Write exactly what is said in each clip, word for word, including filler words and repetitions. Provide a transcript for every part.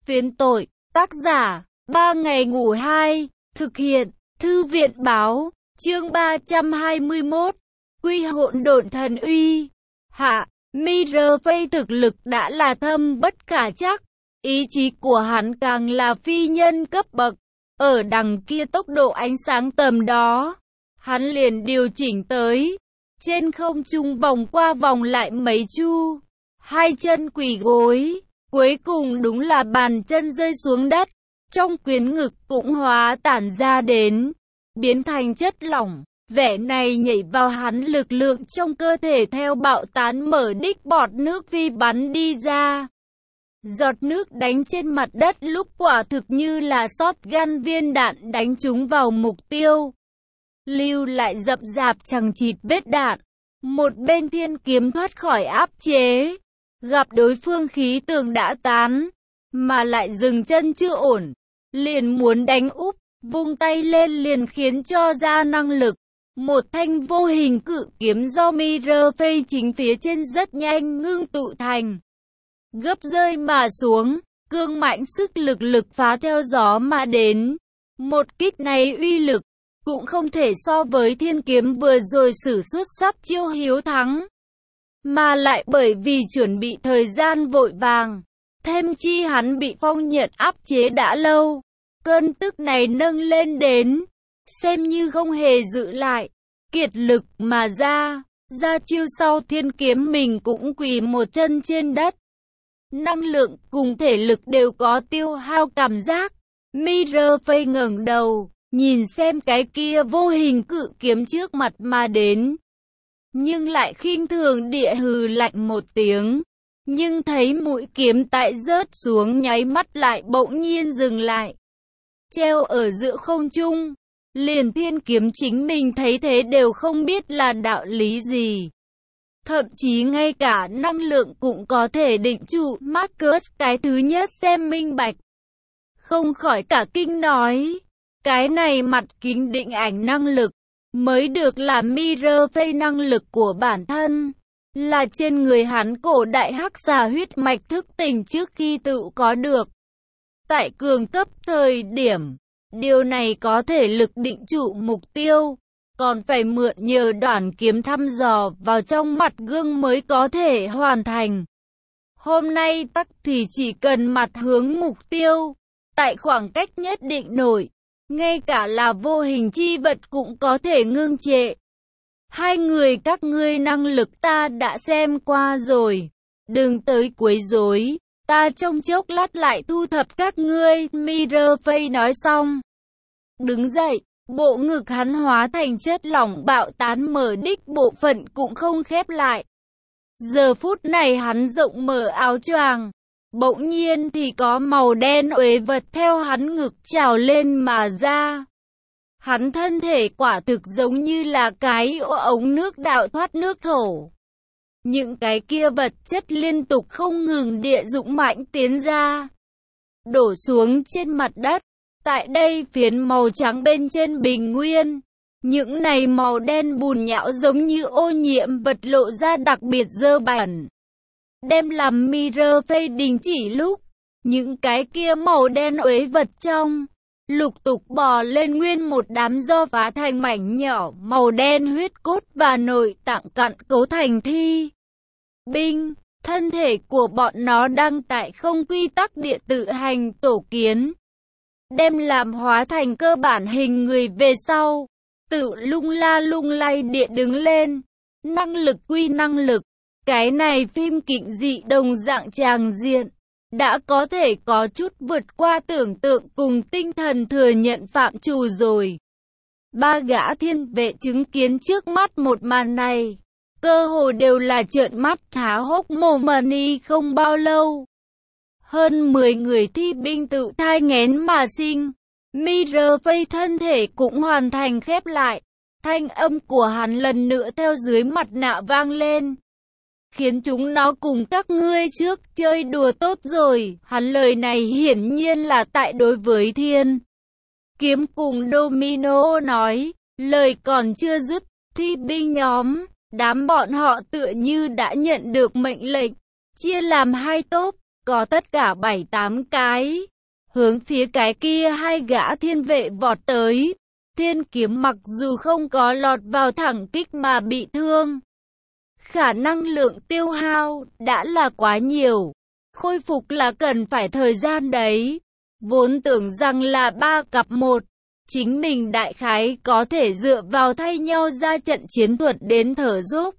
Phiến tội, tác giả, ba ngày ngủ hai, thực hiện, thư viện báo, chương ba trăm hai mươi mốt, quy hỗn độn thần uy. Hạ, Mirror thực lực đã là thâm bất khả trắc, ý chí của hắn càng là phi nhân cấp bậc, ở đằng kia tốc độ ánh sáng tầm đó, hắn liền điều chỉnh tới, trên không trung vòng qua vòng lại mấy chu, hai chân quỳ gối. Cuối cùng đúng là bàn chân rơi xuống đất, trong quyến ngực cũng hóa tản ra đến, biến thành chất lỏng. Vẻ này nhảy vào hắn lực lượng trong cơ thể theo bạo tán mở đích bọt nước vi bắn đi ra. Giọt nước đánh trên mặt đất lúc quả thực như là shotgun viên đạn đánh trúng vào mục tiêu. Lưu lại rậm rạp chằng chịt vết đạn. Một bên thiên kiếm thoát khỏi áp chế. Gặp đối phương khí tường đã tán, mà lại dừng chân chưa ổn, liền muốn đánh úp, vung tay lên liền khiến cho ra năng lực. Một thanh vô hình cự kiếm do Mirror chính phía trên rất nhanh ngưng tụ thành. Gấp rơi mà xuống, cương mãnh sức lực lực phá theo gió mà đến. Một kích này uy lực, cũng không thể so với thiên kiếm vừa rồi sử xuất sát chiêu hiếu thắng. Mà lại bởi vì chuẩn bị thời gian vội vàng, thêm chi hắn bị phong nhiệt áp chế đã lâu, cơn tức này nâng lên đến, xem như không hề giữ lại, kiệt lực mà ra, ra chiêu sau thiên kiếm mình cũng quỳ một chân trên đất. Năng lượng cùng thể lực đều có tiêu hao cảm giác, Mirror ngẩng đầu, nhìn xem cái kia vô hình cự kiếm trước mặt mà đến. Nhưng lại khinh thường địa hừ lạnh một tiếng, nhưng thấy mũi kiếm tại rớt xuống nháy mắt lại bỗng nhiên dừng lại, treo ở giữa không trung. Liền thiên kiếm chính mình thấy thế đều không biết là đạo lý gì, thậm chí ngay cả năng lượng cũng có thể định trụ. Marcus cái thứ nhất xem minh bạch, không khỏi cả kinh nói, cái này mặt kính định ảnh năng lực mới được là Mirror năng lực của bản thân, là trên người hắn cổ đại hắc xà huyết mạch thức tỉnh trước khi tự có được. Tại cường cấp thời điểm, điều này có thể lực định trụ mục tiêu, còn phải mượn nhờ đoạn kiếm thăm dò vào trong mặt gương mới có thể hoàn thành. Hôm nay tắc thì chỉ cần mặt hướng mục tiêu, tại khoảng cách nhất định nội, ngay cả là vô hình chi vật cũng có thể ngưng trệ. Hai người các ngươi năng lực ta đã xem qua rồi, đừng tới quấy rối, ta trong chốc lát lại thu thập các ngươi. Mirror nói xong, đứng dậy, bộ ngực hắn hóa thành chất lỏng bạo tán, mở đích bộ phận cũng không khép lại. Giờ phút này hắn rộng mở áo choàng, bỗng nhiên thì có màu đen uế vật theo hắn ngực trào lên mà ra. Hắn thân thể quả thực giống như là cái ống nước đạo thoát nước thổ. Những cái kia vật chất liên tục không ngừng địa dũng mãnh tiến ra, đổ xuống trên mặt đất. Tại đây phiến màu trắng bên trên bình nguyên, những này màu đen bùn nhão giống như ô nhiễm vật lộ ra đặc biệt dơ bẩn. Đem làm Mirror đình chỉ lúc, những cái kia màu đen uế vật trong, lục tục bò lên nguyên một đám do phá thành mảnh nhỏ màu đen huyết cốt và nội tạng cặn cấu thành thi. Binh, thân thể của bọn nó đang tại không quy tắc địa tự hành tổ kiến. Đem làm hóa thành cơ bản hình người về sau, tự lung la lung lay địa đứng lên. Năng lực quy năng lực, cái này phim kịch dị đồng dạng tràng diện, đã có thể có chút vượt qua tưởng tượng cùng tinh thần thừa nhận phạm trù rồi. Ba gã thiên vệ chứng kiến trước mắt một màn này, cơ hồ đều là trợn mắt há hốc mồm. Mani không bao lâu, hơn mười người thi binh tự thai nghén mà sinh. Mirror thân thể cũng hoàn thành khép lại. Thanh âm của hắn lần nữa theo dưới mặt nạ vang lên, khiến chúng nó cùng các ngươi trước chơi đùa tốt rồi. Hắn lời này hiển nhiên là tại đối với thiên kiếm cùng Domino nói. Lời còn chưa dứt, thi binh nhóm, đám bọn họ tựa như đã nhận được mệnh lệnh, chia làm hai tốp, có tất cả bảy tám cái. Hướng phía cái kia hai gã thiên vệ vọt tới. Thiên kiếm mặc dù không có lọt vào thẳng kích mà bị thương, khả năng lượng tiêu hao đã là quá nhiều. Khôi phục là cần phải thời gian đấy. Vốn tưởng rằng là ba cặp một, chính mình đại khái có thể dựa vào thay nhau ra trận chiến thuật đến thở dốc.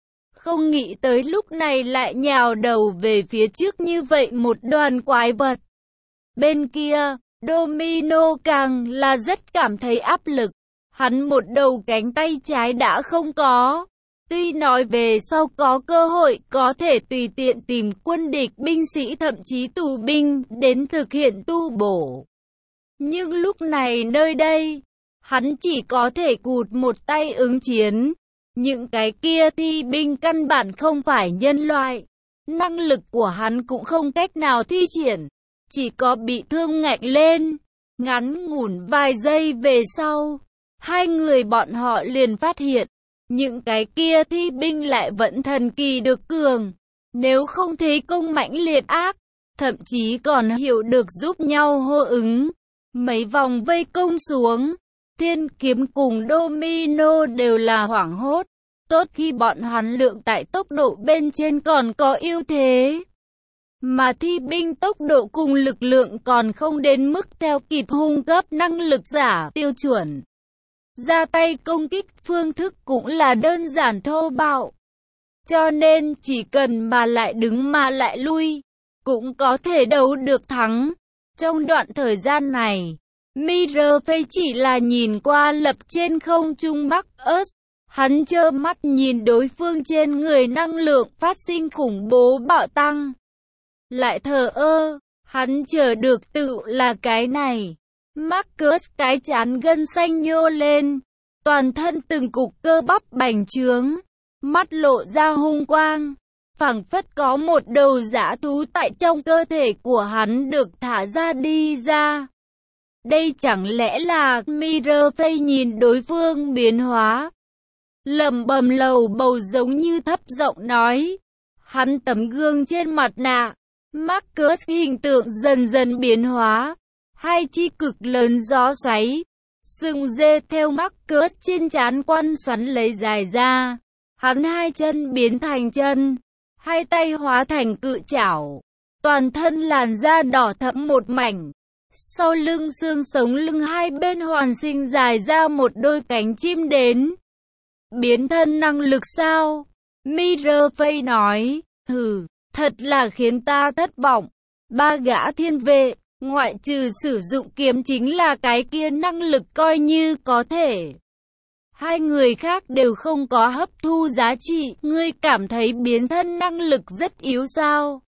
Không nghĩ tới lúc này lại nhào đầu về phía trước như vậy một đoàn quái vật. Bên kia, Domino càng là rất cảm thấy áp lực. Hắn một đầu cánh tay trái đã không có. Tuy nói về sau có cơ hội có thể tùy tiện tìm quân địch binh sĩ thậm chí tù binh đến thực hiện tu bổ. Nhưng lúc này nơi đây, hắn chỉ có thể cụt một tay ứng chiến. Những cái kia thi binh căn bản không phải nhân loại. Năng lực của hắn cũng không cách nào thi triển. Chỉ có bị thương ngạnh lên. Ngắn ngủn vài giây về sau, hai người bọn họ liền phát hiện. Những cái kia thi binh lại vẫn thần kỳ được cường. Nếu không thế công mãnh liệt ác, thậm chí còn hiểu được giúp nhau hô ứng. Mấy vòng vây công xuống, Thiên Kiếm cùng Domino đều là hoảng hốt. Tốt khi bọn hắn lượng tại tốc độ bên trên còn có ưu thế. Mà thi binh tốc độ cùng lực lượng còn không đến mức theo kịp hung cấp năng lực giả tiêu chuẩn. Ra tay công kích phương thức cũng là đơn giản thô bạo. Cho nên chỉ cần mà lại đứng mà lại lui, cũng có thể đấu được thắng. Trong đoạn thời gian này, Mirafei chỉ là nhìn qua lập trên không trung Marcus. Hắn trơ mắt nhìn đối phương trên người năng lượng phát sinh khủng bố bạo tăng. Lại thờ ơ, hắn chờ được tự là cái này. Marcus cái trán gân xanh nhô lên, toàn thân từng cục cơ bắp bành trướng, mắt lộ ra hung quang, phảng phất có một đầu dã thú tại trong cơ thể của hắn được thả ra đi ra. Đây chẳng lẽ là Mirafei nhìn đối phương biến hóa, lẩm bẩm lầu bầu giống như thấp giọng nói. Hắn tấm gương trên mặt nạ, Marcus hình tượng dần dần biến hóa. Hai chi cực lớn gió xoáy, sừng dê theo Marcus trên trán quăn xoắn lấy dài ra. Hắn hai chân biến thành chân, hai tay hóa thành cự chảo, toàn thân làn da đỏ thẫm một mảnh. Sau lưng xương sống lưng hai bên hoàn sinh dài ra một đôi cánh chim đến. Biến thân năng lực sao? Mirafei nói, hừ, thật là khiến ta thất vọng. Ba gã thiên vệ, ngoại trừ sử dụng kiếm chính là cái kia năng lực coi như có thể. Hai người khác đều không có hấp thu giá trị, ngươi cảm thấy biến thân năng lực rất yếu sao?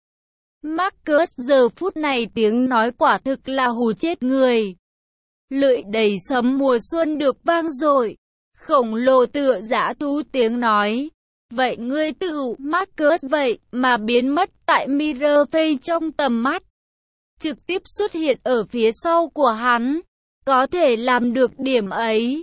Marcus giờ phút này tiếng nói quả thực là hù chết người. Lưỡi đầy sấm mùa xuân được vang dội, khổng lồ tựa dã thú tiếng nói. Vậy ngươi tự Marcus vậy mà biến mất tại Mirafei trong tầm mắt. Trực tiếp xuất hiện ở phía sau của hắn. Có thể làm được điểm ấy.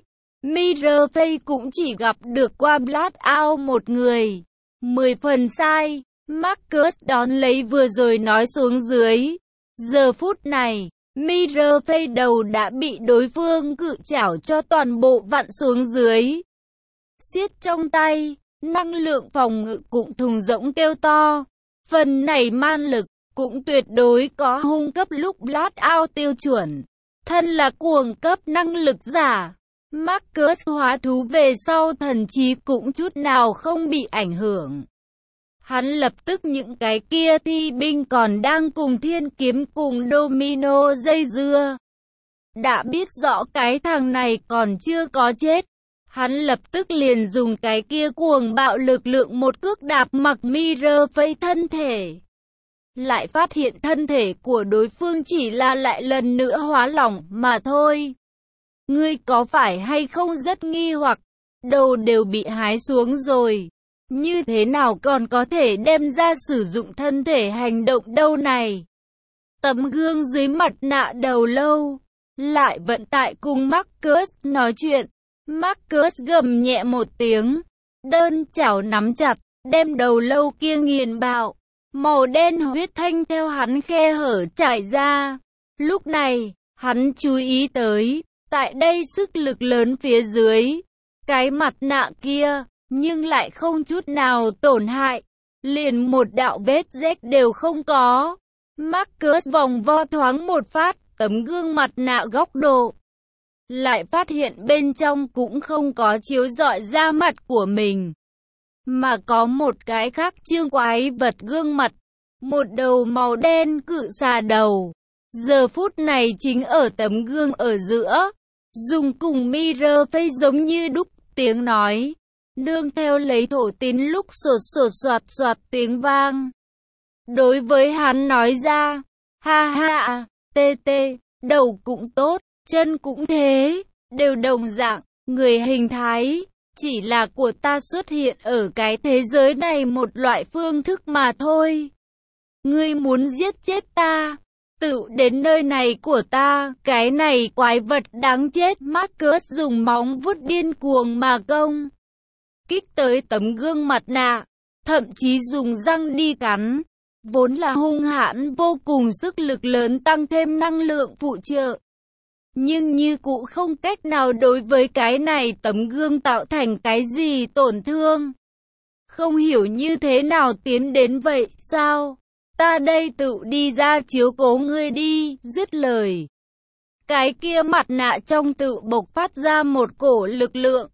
Mirafei cũng chỉ gặp được qua Blackout một người. Mười phần sai. Marcus đón lấy vừa rồi nói xuống dưới. Giờ phút này, Mirafei đầu đã bị đối phương cự chảo cho toàn bộ vặn xuống dưới. Siết trong tay, năng lượng phòng ngự cũng thùng rỗng kêu to. Phần này man lực cũng tuyệt đối có hung cấp lúc Blackout tiêu chuẩn. Thân là cuồng cấp năng lực giả, Marcus hóa thú về sau thần trí cũng chút nào không bị ảnh hưởng. Hắn lập tức những cái kia thi binh còn đang cùng Thiên Kiếm cùng Domino dây dưa. Đã biết rõ cái thằng này còn chưa có chết. Hắn lập tức liền dùng cái kia cuồng bạo lực lượng một cước đạp mặc Mirafei thân thể. Lại phát hiện thân thể của đối phương chỉ là lại lần nữa hóa lỏng mà thôi. Ngươi có phải hay không rất nghi hoặc, đầu đều bị hái xuống rồi. Như thế nào còn có thể đem ra sử dụng thân thể hành động đâu này? Tấm gương dưới mặt nạ đầu lâu, lại vận tại cùng Marcus nói chuyện. Marcus gầm nhẹ một tiếng, đơn chảo nắm chặt, đem đầu lâu kia nghiền bạo. màu đen huyết thanh theo hắn khe hở trải ra. Lúc này, hắn chú ý tới, tại đây sức lực lớn phía dưới, cái mặt nạ kia, nhưng lại không chút nào tổn hại, liền một đạo vết rách đều không có. Marcus vòng vo thoáng một phát, tấm gương mặt nạ góc độ. Lại phát hiện bên trong cũng không có chiếu rọi da mặt của mình, mà có một cái khác trương quái vật gương mặt, một đầu màu đen cự xà đầu. Giờ phút này chính ở tấm gương ở giữa, dùng cùng mirror face giống như đúc, tiếng nói, nương theo lấy thổ tín lúc sột sột soạt soạt tiếng vang. Đối với hắn nói ra, ha ha, tê tê, đầu cũng tốt, chân cũng thế, đều đồng dạng, người hình thái, chỉ là của ta xuất hiện ở cái thế giới này một loại phương thức mà thôi. Ngươi muốn giết chết ta, tự đến nơi này của ta, cái này quái vật đáng chết. Marcus dùng móng vuốt điên cuồng mà công kích tới tấm gương mặt nạ, thậm chí dùng răng đi cắn. Vốn là hung hãn vô cùng, sức lực lớn tăng thêm năng lượng phụ trợ, nhưng như cụ không cách nào đối với cái này tấm gương tạo thành cái gì tổn thương. Không hiểu như thế nào tiến đến vậy sao? Ta đây tự đi ra chiếu cố ngươi đi. Dứt lời, cái kia mặt nạ trong tự bộc phát ra một cổ lực lượng,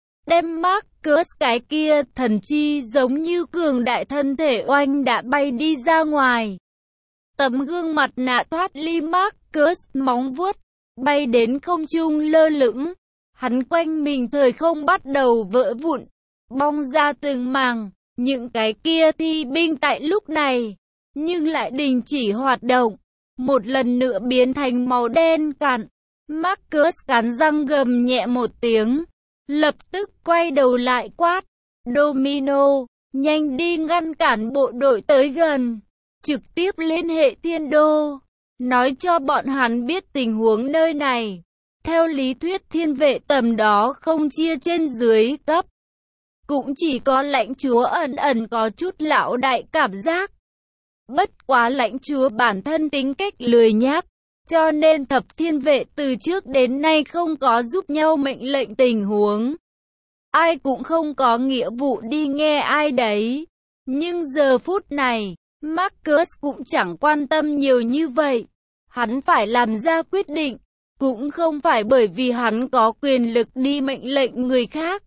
đem Marcus cái kia thần chi giống như cường đại thân thể oanh đã bay đi ra ngoài. Tấm gương mặt nạ thoát ly Marcus móng vuốt, bay đến không trung lơ lửng. Hắn quanh mình thời không bắt đầu vỡ vụn, bong ra từng mảng. Những cái kia thi binh tại lúc này, nhưng lại đình chỉ hoạt động, một lần nữa biến thành màu đen cạn. Marcus cắn răng gầm nhẹ một tiếng, lập tức quay đầu lại quát, Domino, nhanh đi ngăn cản bộ đội tới gần, trực tiếp liên hệ thiên đô, nói cho bọn hắn biết tình huống nơi này. Theo lý thuyết thiên vệ tầm đó không chia trên dưới cấp, cũng chỉ có lãnh chúa ẩn ẩn có chút lão đại cảm giác. Bất quá lãnh chúa bản thân tính cách lười nhác, cho nên thập thiên vệ từ trước đến nay không có giúp nhau mệnh lệnh tình huống. Ai cũng không có nghĩa vụ đi nghe ai đấy. Nhưng giờ phút này, Marcus cũng chẳng quan tâm nhiều như vậy. Hắn phải làm ra quyết định, cũng không phải bởi vì hắn có quyền lực đi mệnh lệnh người khác,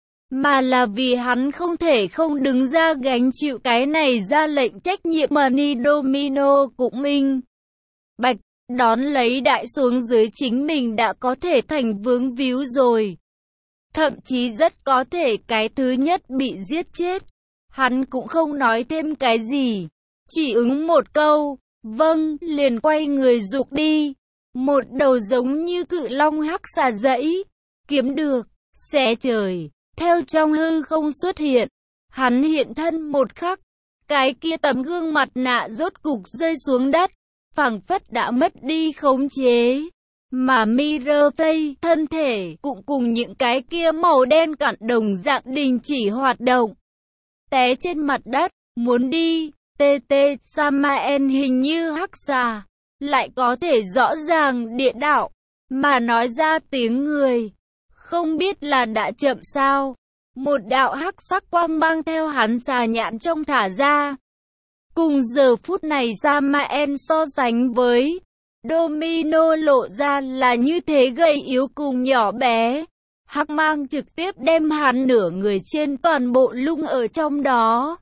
mà là vì hắn không thể không đứng ra gánh chịu cái này ra lệnh trách nhiệm. Money Domino cũng minh bạch, đón lấy đại xuống dưới chính mình đã có thể thành vướng víu rồi. Thậm chí rất có thể cái thứ nhất bị giết chết. Hắn cũng không nói thêm cái gì, chỉ ứng một câu, vâng, liền quay người rục đi. Một đầu giống như cự long hắc xà dẫy, kiếm được, xé trời, theo trong hư không xuất hiện. Hắn hiện thân một khắc, cái kia tấm gương mặt nạ rốt cục rơi xuống đất, phảng phất đã mất đi khống chế. Mà Mirror Face, thân thể, cũng cùng những cái kia màu đen cặn đồng dạng đình chỉ hoạt động. Té trên mặt đất, muốn đi, tê tê, Samael hình như hắc xà, lại có thể rõ ràng địa đạo, mà nói ra tiếng người. Không biết là đã chậm sao, một đạo hắc sắc quang mang theo hắn xà nhãn trong thả ra. Cùng giờ phút này Samael so sánh với Domino lộ ra là như thế gầy yếu cùng nhỏ bé. Hắc mang trực tiếp đem hắn nửa người trên toàn bộ lung ở trong đó.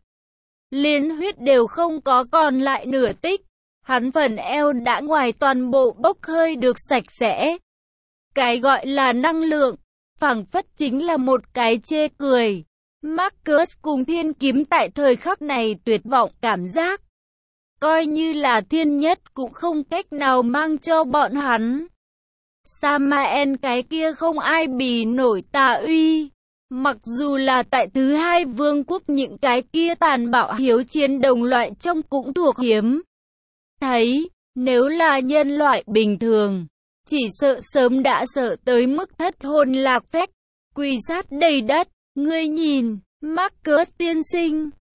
Liên huyết đều không có còn lại nửa tích. Hắn phần eo đã ngoài toàn bộ bốc hơi được sạch sẽ. Cái gọi là năng lượng, phảng phất chính là một cái chê cười. Marcus cùng thiên kiếm tại thời khắc này tuyệt vọng cảm giác. Coi như là thiên nhất cũng không cách nào mang cho bọn hắn. Samael cái kia không ai bì nổi tà uy. Mặc dù là tại thứ hai vương quốc những cái kia tàn bạo hiếu chiến đồng loại trong cũng thuộc hiếm thấy. Nếu là nhân loại bình thường, chỉ sợ sớm đã sợ tới mức thất hồn lạc phách, quỳ sát đầy đất. Ngươi nhìn, Marcus tiên sinh,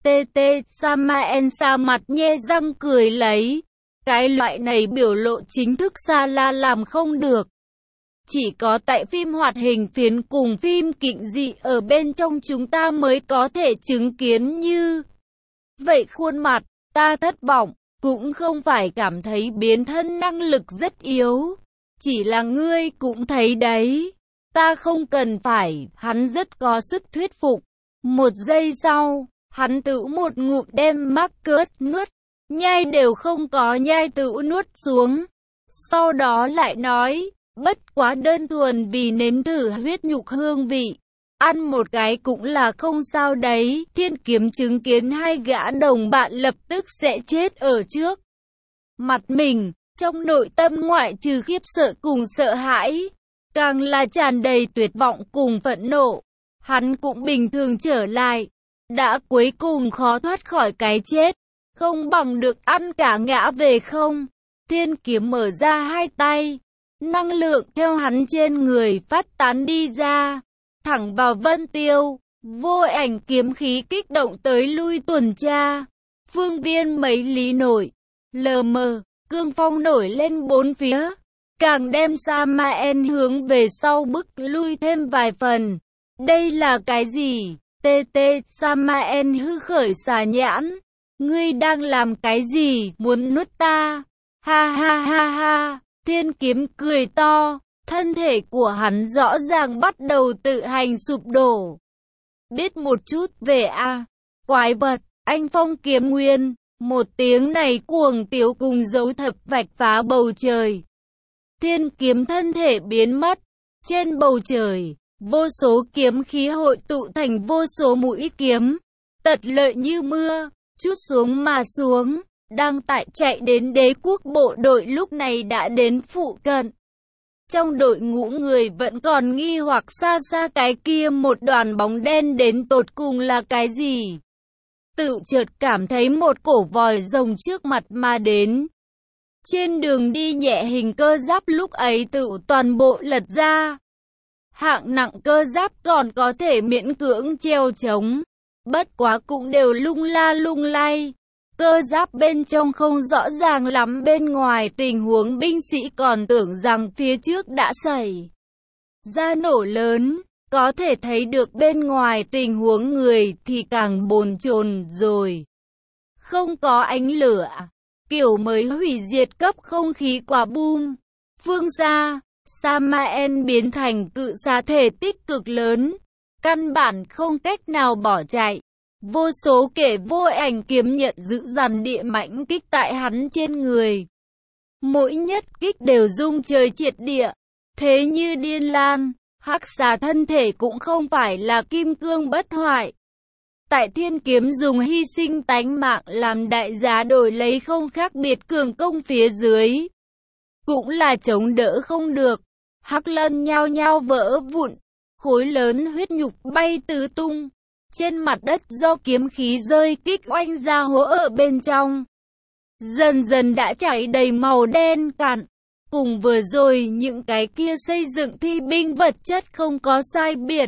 tê tê, Samael xa mặt nhe răng cười lấy. Cái loại này biểu lộ chính thức xa la làm không được. Chỉ có tại phim hoạt hình phiến cùng phim kịch dị ở bên trong chúng ta mới có thể chứng kiến như vậy khuôn mặt. Ta thất vọng, cũng không phải cảm thấy biến thân năng lực rất yếu. Chỉ là ngươi cũng thấy đấy. Ta không cần phải, hắn rất có sức thuyết phục. Một giây sau, hắn tự một ngụm đem Marcus nuốt. Nhai đều không có nhai tự nuốt xuống. Sau đó lại nói, bất quá đơn thuần vì nếm thử huyết nhục hương vị. Ăn một cái cũng là không sao đấy. Thiên Kiếm chứng kiến hai gã đồng bạn lập tức sẽ chết ở trước mặt mình. Trong nội tâm ngoại trừ khiếp sợ cùng sợ hãi, càng là tràn đầy tuyệt vọng cùng phẫn nộ. Hắn cũng bình thường trở lại. Đã cuối cùng khó thoát khỏi cái chết. Không bằng được ăn cả ngã về không. Thiên Kiếm mở ra hai tay. Năng lượng theo hắn trên người phát tán đi ra. Thẳng vào Vân Tiêu. Vô Ảnh kiếm khí kích động tới lui tuần tra. Phương viên mấy lý nổi. Lờ mờ. Cương phong nổi lên bốn phía. Càng đem Samael hướng về sau bức lui thêm vài phần. Đây là cái gì? Tê tê, Samael hư khởi xà nhãn. Ngươi đang làm cái gì? Muốn nuốt ta? Ha ha ha ha. Thiên Kiếm cười to. Thân thể của hắn rõ ràng bắt đầu tự hành sụp đổ. Biết một chút về a à, quái vật, anh phong kiếm nguyên. Một tiếng này cuồng tiếu cùng dấu thập vạch phá bầu trời. Thiên Kiếm thân thể biến mất. Trên bầu trời, vô số kiếm khí hội tụ thành vô số mũi kiếm. Tật lợi như mưa, chút xuống mà xuống. Đang tại chạy đến đế quốc bộ đội lúc này đã đến phụ cận. Trong đội ngũ người vẫn còn nghi hoặc xa xa cái kia một đoàn bóng đen đến tột cùng là cái gì. Tự chợt cảm thấy một cổ vòi rồng trước mặt mà đến. Trên đường đi nhẹ hình cơ giáp lúc ấy tự toàn bộ lật ra. Hạng nặng cơ giáp còn có thể miễn cưỡng treo chống. Bất quá cũng đều lung la lung lay. Cơ giáp bên trong không rõ ràng lắm, bên ngoài tình huống binh sĩ còn tưởng rằng phía trước đã xảy ra nổ lớn. Có thể thấy được bên ngoài tình huống người thì càng bồn chồn rồi. Không có ánh lửa. Kiểu mới hủy diệt cấp không khí quả boom. Phương xa, Samael biến thành cự xà thể tích cực lớn. Căn bản không cách nào bỏ chạy. Vô số kẻ vô ảnh kiếm nhận dữ dằn địa mãnh kích tại hắn trên người. Mỗi nhất kích đều rung trời triệt địa. Thế như điên lan, hắc xà thân thể cũng không phải là kim cương bất hoại. Tại Thiên Kiếm dùng hy sinh tánh mạng làm đại giá đổi lấy không khác biệt cường công phía dưới. Cũng là chống đỡ không được. Hắc lân nhao nhao vỡ vụn. Khối lớn huyết nhục bay tứ tung. Trên mặt đất do kiếm khí rơi kích oanh ra hố ở bên trong. Dần dần đã chảy đầy màu đen cạn. Cùng vừa rồi những cái kia xây dựng thi binh vật chất không có sai biệt.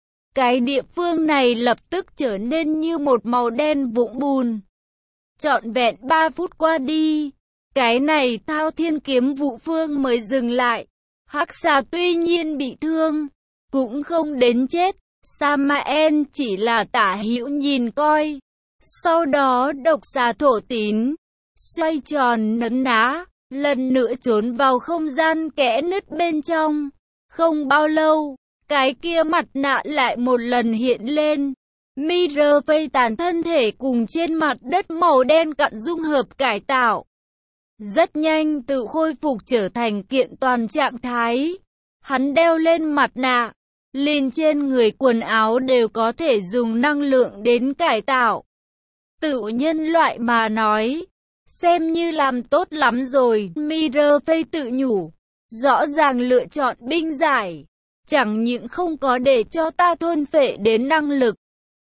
Cái địa phương này lập tức trở nên như một màu đen vũng bùn. Trọn vẹn ba phút qua đi. Cái này Thao Thiên Kiếm vụ phương mới dừng lại. Hắc xà tuy nhiên bị thương, cũng không đến chết. Samael chỉ là tả hữu nhìn coi. Sau đó độc xà thổ tín xoay tròn nấn ná, lần nữa trốn vào không gian kẽ nứt bên trong. Không bao lâu, cái kia mặt nạ lại một lần hiện lên. Mirror vây tàn thân thể cùng trên mặt đất màu đen cặn dung hợp cải tạo. Rất nhanh tự khôi phục trở thành kiện toàn trạng thái. Hắn đeo lên mặt nạ. Liền trên người quần áo đều có thể dùng năng lượng đến cải tạo. Tự nhân loại mà nói, xem như làm tốt lắm rồi. Mirror Phây tự nhủ, rõ ràng lựa chọn binh giải, chẳng những không có để cho ta thôn phệ đến năng lực,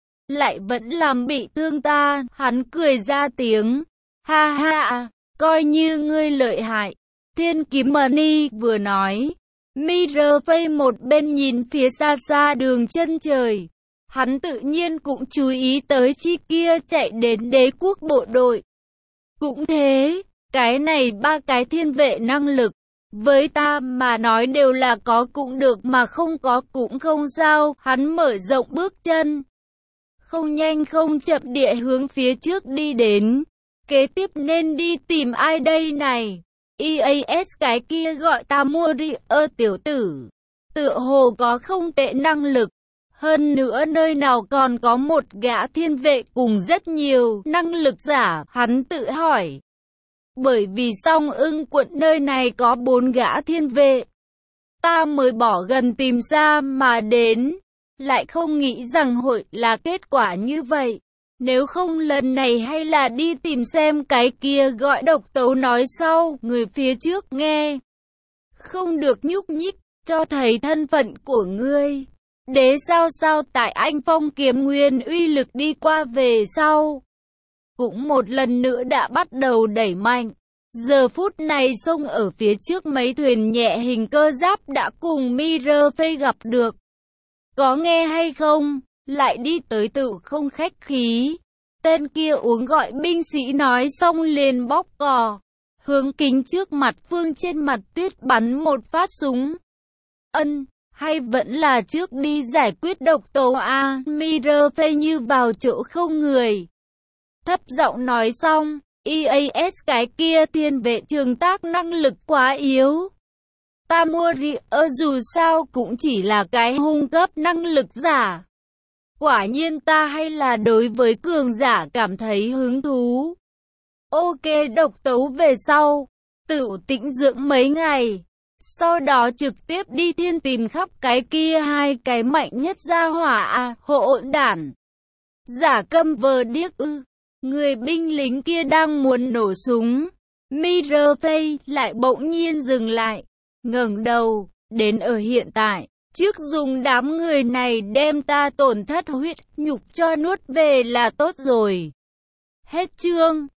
lại vẫn làm bị thương ta. Hắn cười ra tiếng, ha ha, coi như ngươi lợi hại. Thiên Kiếm Mani vừa nói, Mirror Phây một bên nhìn phía xa xa đường chân trời, hắn tự nhiên cũng chú ý tới chi kia chạy đến đế quốc bộ đội. Cũng thế, cái này ba cái thiên vệ năng lực, với ta mà nói đều là có cũng được mà không có cũng không sao, hắn mở rộng bước chân. Không nhanh không chậm địa hướng phía trước đi đến. Kế tiếp nên đi tìm ai đây này? e a ét cái kia gọi ta mua ri ơ tiểu tử. Tựa hồ có không tệ năng lực. Hơn nữa nơi nào còn có một gã thiên vệ cùng rất nhiều năng lực giả, hắn tự hỏi. Bởi vì Song Ưng quận nơi này có bốn gã thiên vệ. Ta mới bỏ gần tìm xa mà đến. Lại không nghĩ rằng hội là kết quả như vậy. Nếu không lần này hay là đi tìm xem cái kia gọi độc tấu nói sau, người phía trước nghe. Không được nhúc nhích, cho thấy thân phận của ngươi. Đế sao sao tại anh phong kiếm nguyên uy lực đi qua về sau. Cũng một lần nữa đã bắt đầu đẩy mạnh. Giờ phút này sông ở phía trước mấy thuyền nhẹ hình cơ giáp đã cùng Mirror Phê gặp được. Có nghe hay không? Lại đi tới tự không khách khí. Tên kia uống gọi binh sĩ nói xong liền bóc cò. Hướng kính trước mặt Phương trên mặt tuyết bắn một phát súng. Ân, hay vẫn là trước đi giải quyết độc tố a? Mirror Phê như vào chỗ không người. Thấp giọng nói xong, e a ét cái kia thiên vệ trường tác năng lực quá yếu. Ta mua ri ơ dù sao cũng chỉ là cái hung cấp năng lực giả. Quả nhiên ta hay là đối với cường giả cảm thấy hứng thú. Ok, độc tấu về sau, tự tĩnh dưỡng mấy ngày. Sau đó trực tiếp đi thiên tìm khắp cái kia hai cái mạnh nhất gia hỏa à, hộ đản. Giả câm vờ điếc ư. Người binh lính kia đang muốn nổ súng. Mirror Phê lại bỗng nhiên dừng lại. Ngẩng đầu, đến ở hiện tại. Trước dùng đám người này đem ta tổn thất huyết nhục cho nuốt về là tốt rồi. Hết chương.